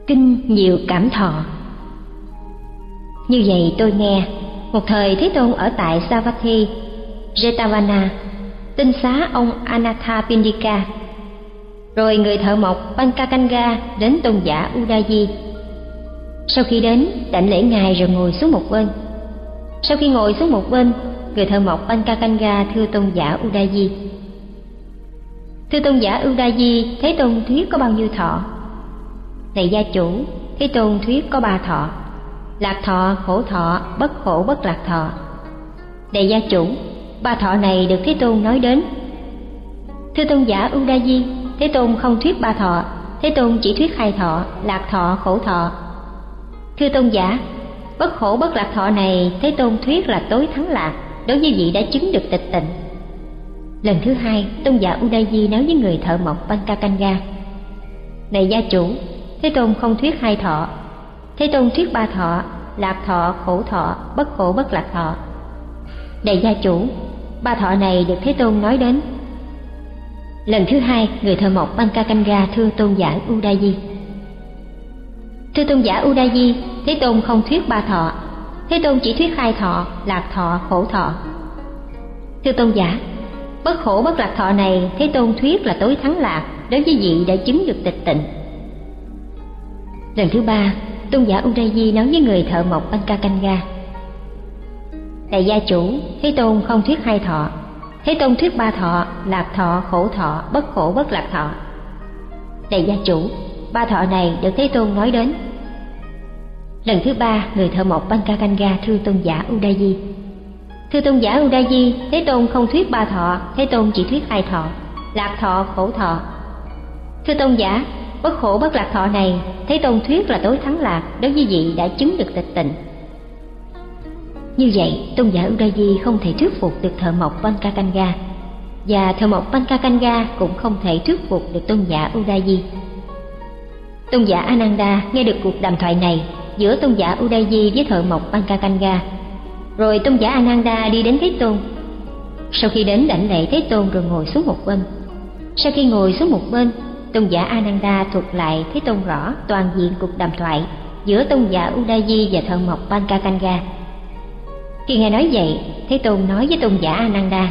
Kinh nhiều cảm thọ. Như vậy tôi nghe, một thời Thế Tôn ở tại Savatthi, Jetavana, tinh xá ông Anathapindika. Rồi người thợ mộc Pancakanga đến tôn giả Udayi. Sau khi đến, đảnh lễ ngài rồi ngồi xuống một bên. Sau khi ngồi xuống một bên, người thợ mộc Pancakanga thưa tôn giả Udayi: Thưa tôn giả Udayi, Thế Tôn thuyết có bao nhiêu thọ? Này gia chủ, Thế Tôn thuyết có 3 thọ: lạc thọ, khổ thọ, bất khổ bất lạc thọ. Này gia chủ, 3 thọ này được Thế Tôn nói đến. Thưa tôn giả Udayi, Thế Tôn không thuyết 3 thọ, Thế Tôn chỉ thuyết 2 thọ, lạc thọ, khổ thọ. Thưa tôn giả, bất khổ bất lạc thọ này Thế Tôn thuyết là tối thắng lạc, đối với vị đã chứng được tịch tịnh. Lần thứ 2, tôn giả Udayi nói với người thợ mộc Pancakanga: Này gia chủ, Thế Tôn không thuyết 2 thọ, Thế Tôn thuyết 3 thọ, lạc thọ, khổ thọ, bất khổ bất lạc thọ. Này gia chủ, 3 thọ này được Thế Tôn nói đến. Lần thứ 2, người thợ mộc Pancakanga thưa tôn giả Udayi: Thưa tôn giả Udayi, Thế Tôn không thuyết 3 thọ, Thế Tôn chỉ thuyết 2 thọ, lạc thọ, khổ thọ. Thưa tôn giả, bất khổ bất lạc thọ này Thế Tôn thuyết là tối thắng lạc, đối với vị đã chứng được tịch tịnh. Lần thứ 3, tôn giả Udayi nói với người thợ mộc Pancakanga: Này gia chủ, Thế Tôn không thuyết 2 thọ, Thế Tôn thuyết 3 thọ, lạc thọ, khổ thọ, bất khổ bất lạc thọ. Này gia chủ, 3 thọ này được Thế Tôn nói đến. Lần thứ 3, người thợ mộc Pancakanga thưa tôn giả Udayi: Thưa tôn giả Udayi, Thế Tôn không thuyết 3 thọ, Thế Tôn chỉ thuyết 2 thọ, lạc thọ, khổ thọ. Thưa tôn giả, bất khổ bất lạc thọ này Thế Tôn thuyết là tối thắng lạc, đối với vị đã chứng được tịch tịnh. Như vậy, tôn giả Udayi không thể thuyết phục được thợ mộc Pancakanga, và thợ mộc Pancakanga cũng không thể thuyết phục được tôn giả Udayi. Tôn giả Ananda nghe được cuộc đàm thoại này giữa tôn giả Udayi với thợ mộc Pancakanga. Rồi tôn giả Ananda đi đến Thế Tôn. Sau khi đến đảnh lễ Thế Tôn rồi ngồi xuống một bên. Sau khi ngồi xuống một bên, tôn giả Ananda thuật lại Thế Tôn rõ toàn diện cuộc đàm thoại giữa tôn giả Udayi và thợ mộc Pancakanga. Khi nghe nói vậy, Thế Tôn nói với tôn giả Ananda: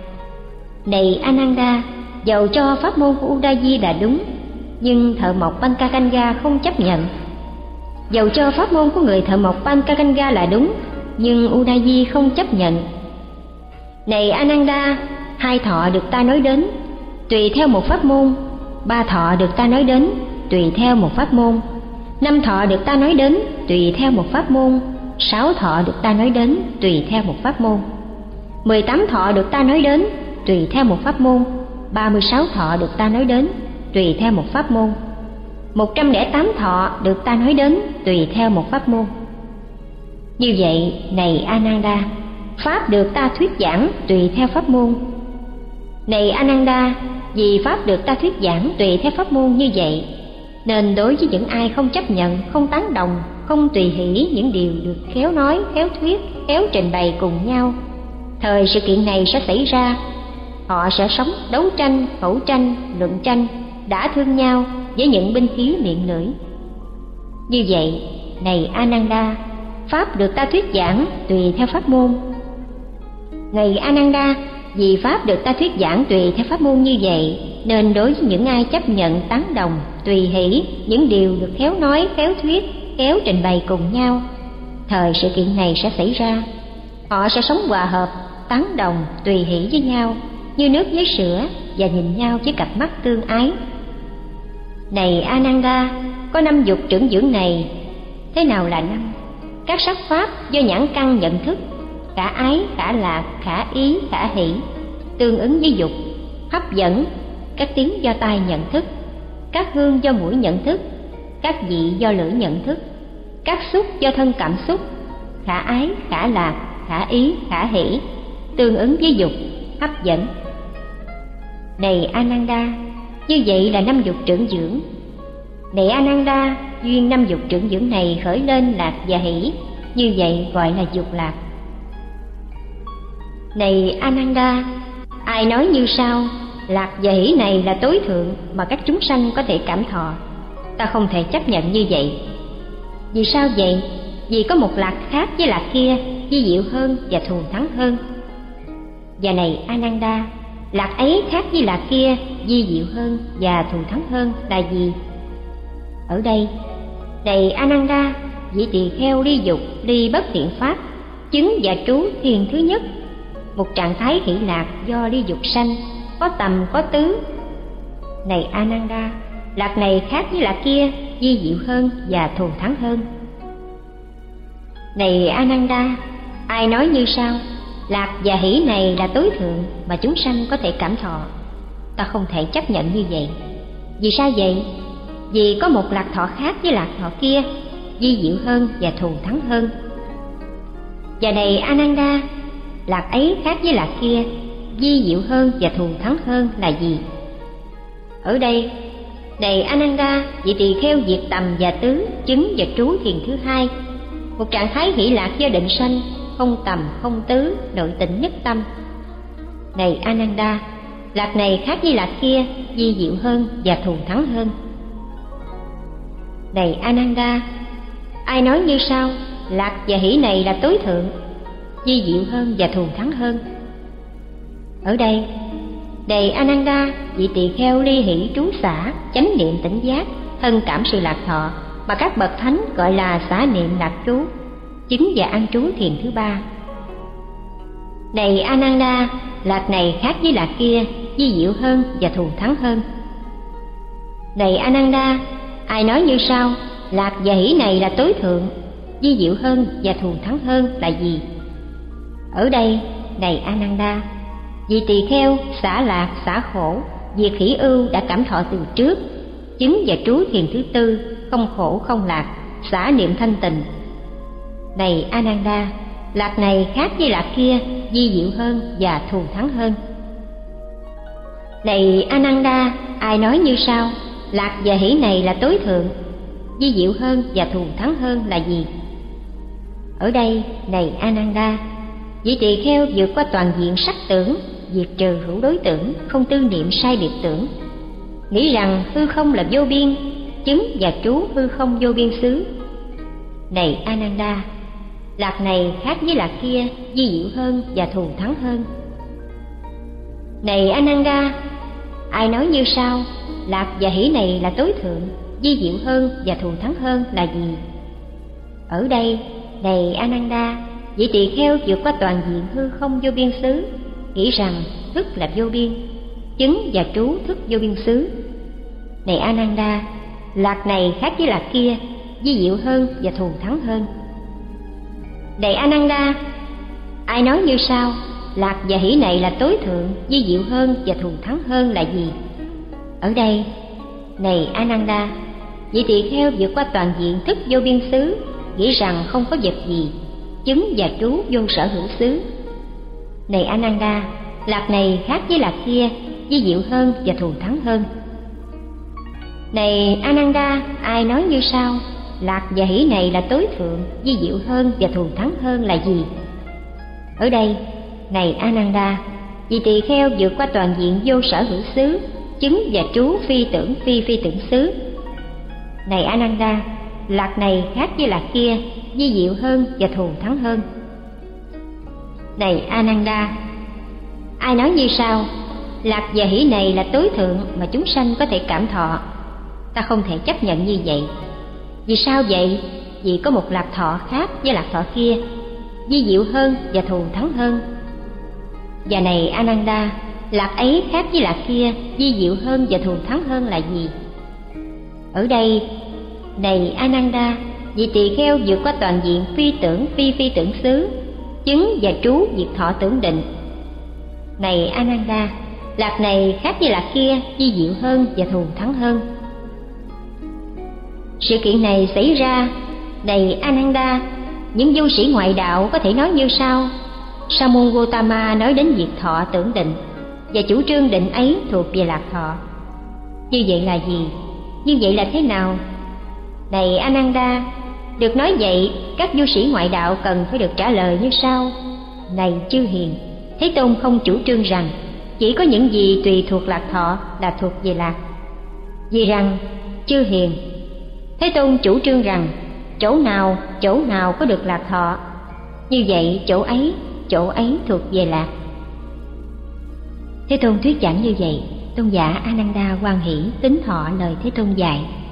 Này Ananda, dầu cho pháp môn của Udayi là đúng, nhưng thợ mộc Pancakanga không chấp nhận. Dầu cho pháp môn của người thợ mộc Pancakanga là đúng, nhưng Udayi không chấp nhận. Này Ananda, 2 thọ được ta nói đến, tùy theo một pháp môn. 3 thọ được ta nói đến, tùy theo một pháp môn. 5 thọ được ta nói đến, tùy theo một pháp môn. 6 thọ được ta nói đến, tùy theo một pháp môn. 18 thọ được ta nói đến, tùy theo một pháp môn. 36 thọ được ta nói đến, tùy theo một pháp môn. 108 thọ được ta nói đến, tùy theo một pháp môn. Như vậy, này Ananda, pháp được ta thuyết giảng tùy theo pháp môn. Này Ananda, vì pháp được ta thuyết giảng tùy theo pháp môn như vậy, nên đối với những ai không chấp nhận, không tán đồng, không tùy hỷ những điều được khéo nói, khéo thuyết, khéo trình bày cùng nhau, thời sự kiện này sẽ xảy ra. Họ sẽ sống đấu tranh, khẩu tranh, luận tranh, đã thương nhau với những binh khí miệng lưỡi. Như vậy, này Ananda, pháp được ta thuyết giảng tùy theo pháp môn. Này Ananda, vì pháp được ta thuyết giảng tùy theo pháp môn như vậy, nên đối với những ai chấp nhận, tán đồng, tùy hỷ những điều được khéo nói, khéo thuyết, khéo trình bày cùng nhau, thời sự kiện này sẽ xảy ra. Họ sẽ sống hòa hợp, tán đồng, tùy hỷ với nhau như nước với sữa, và nhìn nhau với cặp mắt tương ái. Này Ananda, có 5 dục trưởng dưỡng này. Thế nào là 5? Các sắc pháp do nhãn căn nhận thức, khả ái, khả lạc, khả ý, khả hỷ, tương ứng với dục. Hấp dẫn, các tiếng do tai nhận thức, các hương do mũi nhận thức, các vị do lưỡi nhận thức, các xúc do thân cảm xúc. Khả ái, khả lạc, khả ý, khả hỷ, tương ứng với dục, hấp dẫn. Này Ananda, như vậy là 5 dục trưởng dưỡng. Này Ananda, duyên 5 dục trưởng dưỡng này khởi lên lạc và hỷ, như vậy gọi là dục lạc. Này Ananda, ai nói như sau: lạc và hỷ này là tối thượng mà các chúng sanh có thể cảm thọ. ta không thể chấp nhận như vậy. Vì sao vậy? Vì có một lạc khác với lạc kia, vi diệu hơn và thù thắng hơn. Và này Ananda, lạc ấy khác với lạc kia, vi diệu hơn và thù thắng hơn là gì? Ở đây, này Ananda, vị tỳ kheo ly dục, ly bất thiện pháp, chứng và trú thiền thứ nhất, một trạng thái hỷ lạc do ly dục sanh, có tầm có tứ. Này Ananda, lạc này khác với lạc kia, vi diệu hơn và thù thắng hơn. Này Ananda, ai nói như sau: lạc và hỷ này là tối thượng mà chúng sanh có thể cảm thọ, ta không thể chấp nhận như vậy. Vì sao vậy? Vì có một lạc thọ khác với lạc thọ kia, vi diệu hơn và thù thắng hơn. Và này Ananda, lạc ấy khác với lạc kia, vi diệu hơn và thù thắng hơn là gì? Ở đây, này Ananda, vị tỳ kheo diệt tầm và tứ, chứng và trú thiền thứ hai, một trạng thái hỷ lạc do định sanh, không tầm không tứ, nội tịnh nhất tâm. Này Ananda, lạc này khác với lạc kia, vi diệu hơn và thù thắng hơn. Này Ananda, ai nói như sau: lạc và hỷ này là tối thượng, vi diệu hơn và thù thắng hơn. Ở đây, này Ananda, vị tỳ kheo ly hỷ trú xả, chánh niệm tỉnh giác, thân cảm sự lạc thọ mà các bậc thánh gọi là xả niệm lạc trú, chứng và an trú thiền thứ ba. Này Ananda, lạc này khác với lạc kia, vi diệu hơn và thù thắng hơn. Này Ananda, ai nói như sau: lạc và hỷ này là tối thượng, vi diệu hơn và thù thắng hơn là gì? Ở đây, này Ananda, vị tỳ kheo xả lạc xả khổ, diệt hỷ ưu đã cảm thọ từ trước, chứng và trú thiền thứ tư, không khổ không lạc, xả niệm thanh tịnh. Này Ananda, lạc này khác với lạc kia, vi diệu hơn và thù thắng hơn. Này Ananda, ai nói như sau: lạc và hỷ này là tối thượng, vi diệu hơn và thù thắng hơn là gì? Ở đây, này Ananda, vị tỳ kheo vượt qua toàn diện sắc tưởng, diệt trừ hữu đối tưởng, không tư niệm sai biệt tưởng, nghĩ rằng hư không là vô biên, chứng và trú hư không vô biên xứ. Này Ananda, lạc này khác với lạc kia, vi diệu hơn và thù thắng hơn. Này Ananda, ai nói như sau: lạc và hỷ này là tối thượng, vi diệu hơn và thù thắng hơn là gì? Ở đây, này Ananda, vị tỳ kheo vượt qua toàn diện hư không vô biên xứ, nghĩ rằng thức là vô biên, chứng và trú thức vô biên xứ. Này Ananda, lạc này khác với lạc kia, vi diệu hơn và thù thắng hơn. Này Ananda, ai nói như sau: lạc và hỷ này là tối thượng, vi diệu hơn và thù thắng hơn là gì? Ở đây, này Ananda, vị tỳ kheo vượt qua toàn diện thức vô biên xứ, nghĩ rằng không có vật gì, chứng và trú vô sở hữu xứ. Này Ananda, lạc này khác với lạc kia, vi diệu hơn và thù thắng hơn. Này Ananda, ai nói như sau: lạc và hỷ này là tối thượng, vi diệu hơn và thù thắng hơn là gì? Ở đây, này Ananda, vị tỳ kheo vượt qua toàn diện vô sở hữu xứ, chứng và trú phi tưởng phi tưởng xứ. Này Ananda, lạc này khác với lạc kia, vi diệu hơn và thù thắng hơn. Này Ananda, ai nói như sau: lạc và hỷ này là tối thượng mà chúng sanh có thể cảm thọ, ta không thể chấp nhận như vậy. Vì sao vậy? Vì có một lạc thọ khác với lạc thọ kia, vi diệu hơn và thù thắng hơn. Và này Ananda, lạc ấy khác với lạc kia, vi diệu hơn và thù thắng hơn là gì? Ở đây, này Ananda, vị tỳ kheo vượt qua toàn diện phi tưởng phi tưởng xứ, chứng và trú diệt thọ tưởng định. Này Ananda, lạc này khác với lạc kia, vi diệu hơn và thù thắng hơn. Sự kiện này xảy ra, này Ananda, những du sĩ ngoại đạo có thể nói như sau: Sa môn Gotama nói đến diệt thọ tưởng định, và chủ trương định ấy thuộc về lạc thọ. Như vậy là gì? Như vậy là thế nào? Này Ananda, được nói vậy, các du sĩ ngoại đạo cần phải được trả lời như sau: Này chư hiền, Thế Tôn không chủ trương rằng chỉ có những gì tùy thuộc lạc thọ là thuộc về lạc. Vì rằng, chư hiền, Thế Tôn chủ trương rằng chỗ nào có được lạc thọ, như vậy chỗ ấy thuộc về lạc. Thế Tôn thuyết giảng như vậy, tôn giả A Nan Đa hoan hỷ tín thọ lời Thế Tôn dạy.